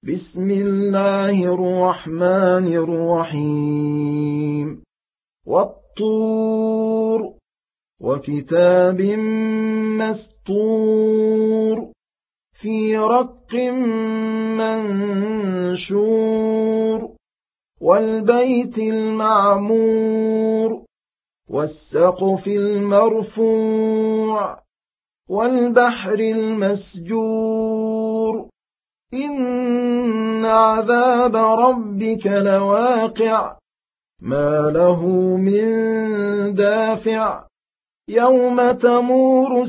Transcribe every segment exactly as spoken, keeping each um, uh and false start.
بسم الله الرحمن الرحيم والطور وكتاب مسطور في رق منشور والبيت المعمور والسقف المرفوع والبحر المسجور إن عذاب ربك لواقع ما له من دافع يوم تمور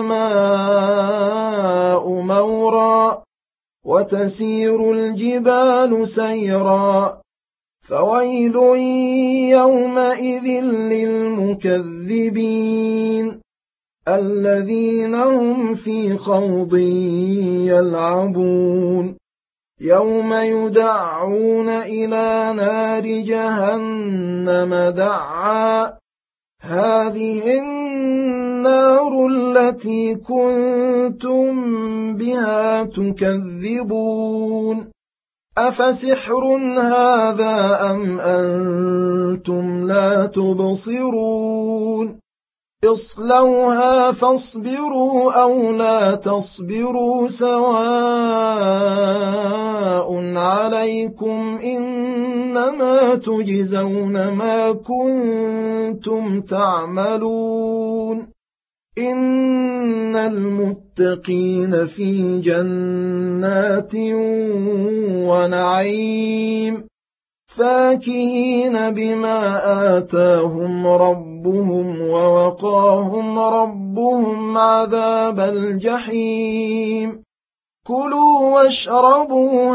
السماء مورا وتسير الجبال سيرا فويل يومئذ للمكذبين الذين هم في خوض يلعبون يوم يدعون إلى نار جهنم دعا هذه النار التي كنتم بها تكذبون أفسحر هذا أم أنتم لا تبصرون اصلوها فاصبروا أو لا تصبروا سواء عليكم إنما تجزون ما كنتم تعملون إن المتقين في جنات ونعيم فاكهين بما آتاهم ربهم ووقاهم ربهم عذاب الجحيم كلوا واشربوا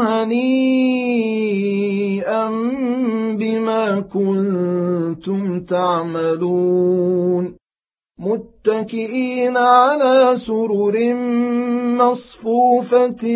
هنيئا بما كنتم تعملون متكئين على سرر مصفوفة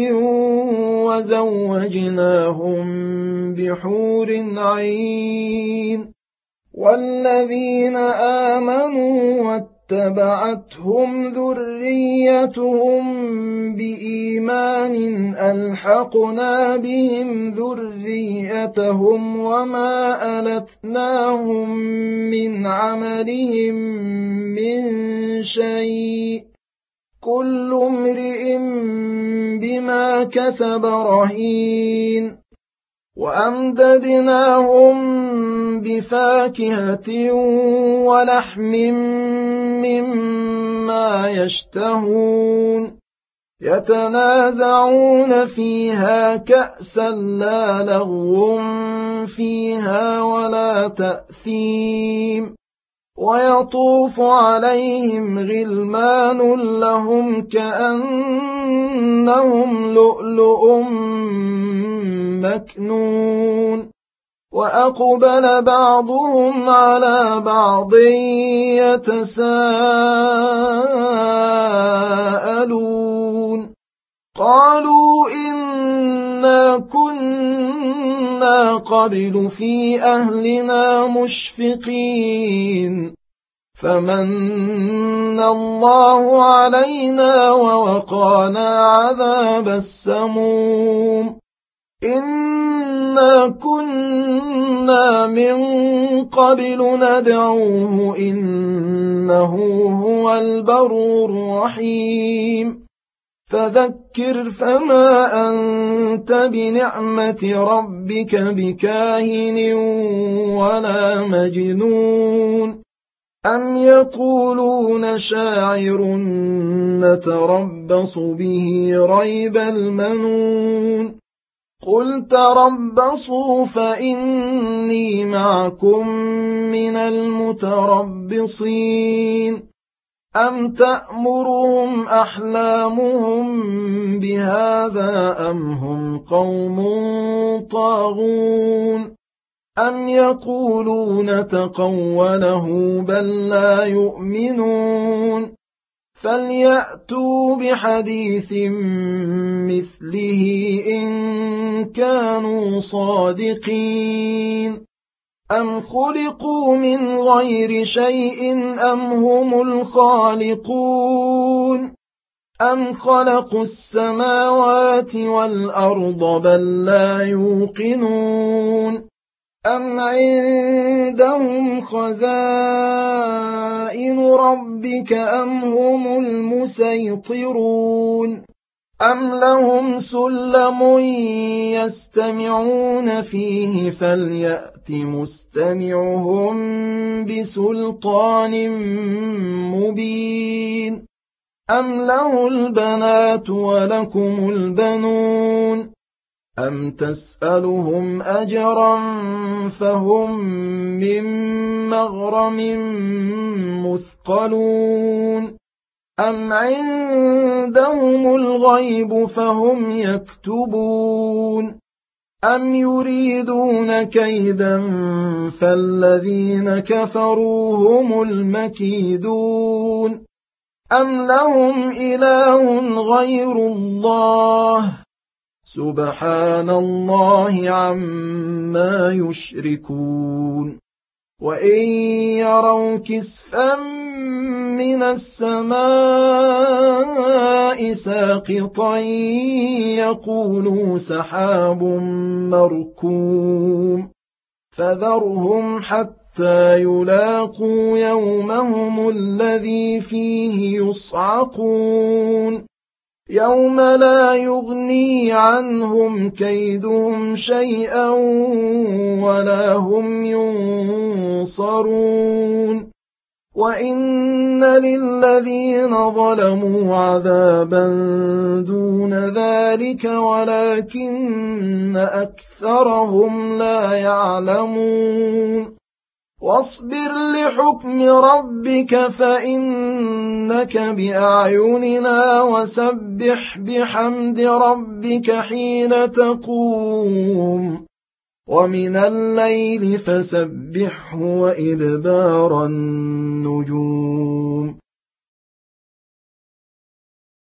وزوجناهم بحور عين والذين آمنوا واتبعتهم ذريتهم بإيمان ألحقنا بهم ذريتهم وما ألتناهم من عملهم من شيء كل امرئ بما كسب رهين وأمددناهم بفاكهة ولحم مما يشتهون يتنازعون فيها كأسا لا لغو فيها ولا تأثيم ويطوف عليهم غلمان لهم كأنهم لؤلؤ مكنون وأقبل بعضهم على بعض يتساءلون قالوا إنا كنا قبل في أهلنا مشفقين فمن الله علينا ووقانا عذاب السموم إنا كنا من قبل ندعوه إنه هو البر الرحيم فذكر فما أنت بنعمة ربك بكاهن ولا مجنون أم يقولون شاعر نتربص به ريب المنون قل تربصوا فإني معكم من المتربصين أم تأمرهم أحلامهم بهذا أم هم قوم طاغون أم يقولون تقوله بل لا يؤمنون فليأتوا بحديث مثله إن كانوا صادقين أم خلقوا من غير شيء أم هم الخالقون أَمْ خَلَقُوا السَّمَاوَاتِ وَالْأَرْضَ بَل لَّا يُوقِنُونَ أَمْ عِندَهُمْ خَزَائِنُ رَبِّكَ أَمْ هُمُ الْمُصَيْطِرُونَ أَمْ لَهُمْ سُلَّمٌ يَسْتَمِعُونَ فِيهِ فَلْيَأْتِ مُسْتَمِعُهُم بِسُلْطَانٍ مُّبِينٍ أَمْ لَهُ الْبَنَاتُ وَلَكُمُ الْبَنُونَ أَمْ تَسْأَلُهُمْ أَجْرًا فَهُم مِّن مَّغْرَمٍ مُّثْقَلُونَ أَمْ عِندَهُمُ الْغَيْبُ فَهُمْ يَكْتُبُونَ أَمْ يُرِيدُونَ كَيْدًا فَالَّذِينَ كَفَرُوا هُمُ الْمَكِيدُونَ أَمْ لَهُمْ إِلَٰهٌ غَيْرُ اللَّهِ سُبْحَانَ اللَّهِ عَمَّا يُشْرِكُونَ وَإِن يَرَوْا كِسْفًا مِّنَ السَّمَاءِ سَاقِطًا يَقُولُوا سَحَابٌ مَّرْكُومٌ فَذَرْهُمْ حَتَّىٰ يُلَاقُوا يَوْمَهُمُ الَّذِي فِيهِ يُصْعَقُونَ يَوْمَ لَا يُغْنِي عَنْهُمْ كَيْدُهُمْ شَيْئًا وَلَا هُمْ يُنصَرُونَ وَإِنَّ لِلَّذِينَ ظَلَمُوا عَذَابًا دُونَ ذَلِكَ وَلَكِنَّ أَكْثَرَهُمْ لَا يَعْلَمُونَ وَاصْبِرْ لِحُكْمِ رَبِّكَ فَإِنَّكَ بِأَعْيُنِنَا وَسَبِّحْ بِحَمْدِ رَبِّكَ حِينَ تَقُومُ وَمِنَ اللَّيْلِ فَسَبِّحْهُ وَإِدْبَارَ النُّجُومِ